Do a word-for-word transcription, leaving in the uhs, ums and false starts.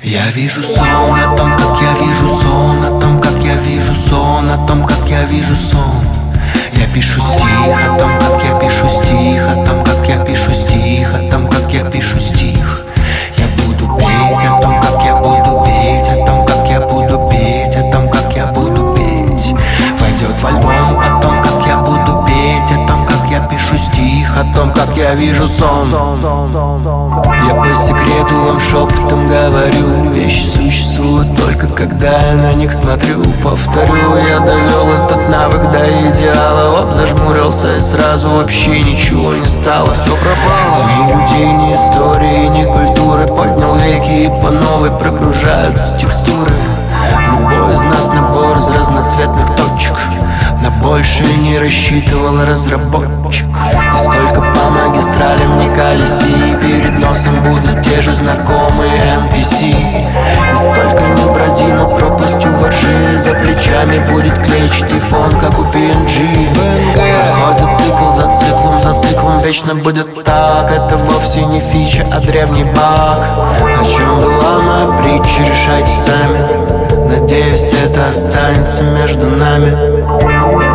Я вижу сон о том, как я вижу сон, о том, как я вижу сон, о том, как я вижу сон. Я пишу стих о том, как я пишу стих, о том, как я пишу стих, о том, как я пишу стих. Я буду петь о том, как я буду петь, о том, как я буду петь, о том, как я буду петь. Войдет в альбом о том, как я буду петь, о том, как я пишу стих, о том, как я вижу сон. Я по секрету вам шепотом говорю: вещи существуют только когда я на них смотрю. Повторю, я довел этот навык до идеала. Оп, зажмурился и сразу вообще ничего не стало. Все пропало. Ни людей, ни истории, ни культуры. Поднял веки и по новой прогружаются текстуры. Любой из нас набор из разноцветных точек. На большее не рассчитывал разработчик. И сколько по магистралям не колеси, перед носом будут те же знакомые эн пи си. И сколько не броди над пропастью воржи, за плечами будет клетчатый фон, как у пи эн джи. Проходит цикл за циклом, за циклом вечно будет так. Это вовсе не фича, а древний баг. О чем была моя притча, решайте сами. Надеюсь, это останется между нами.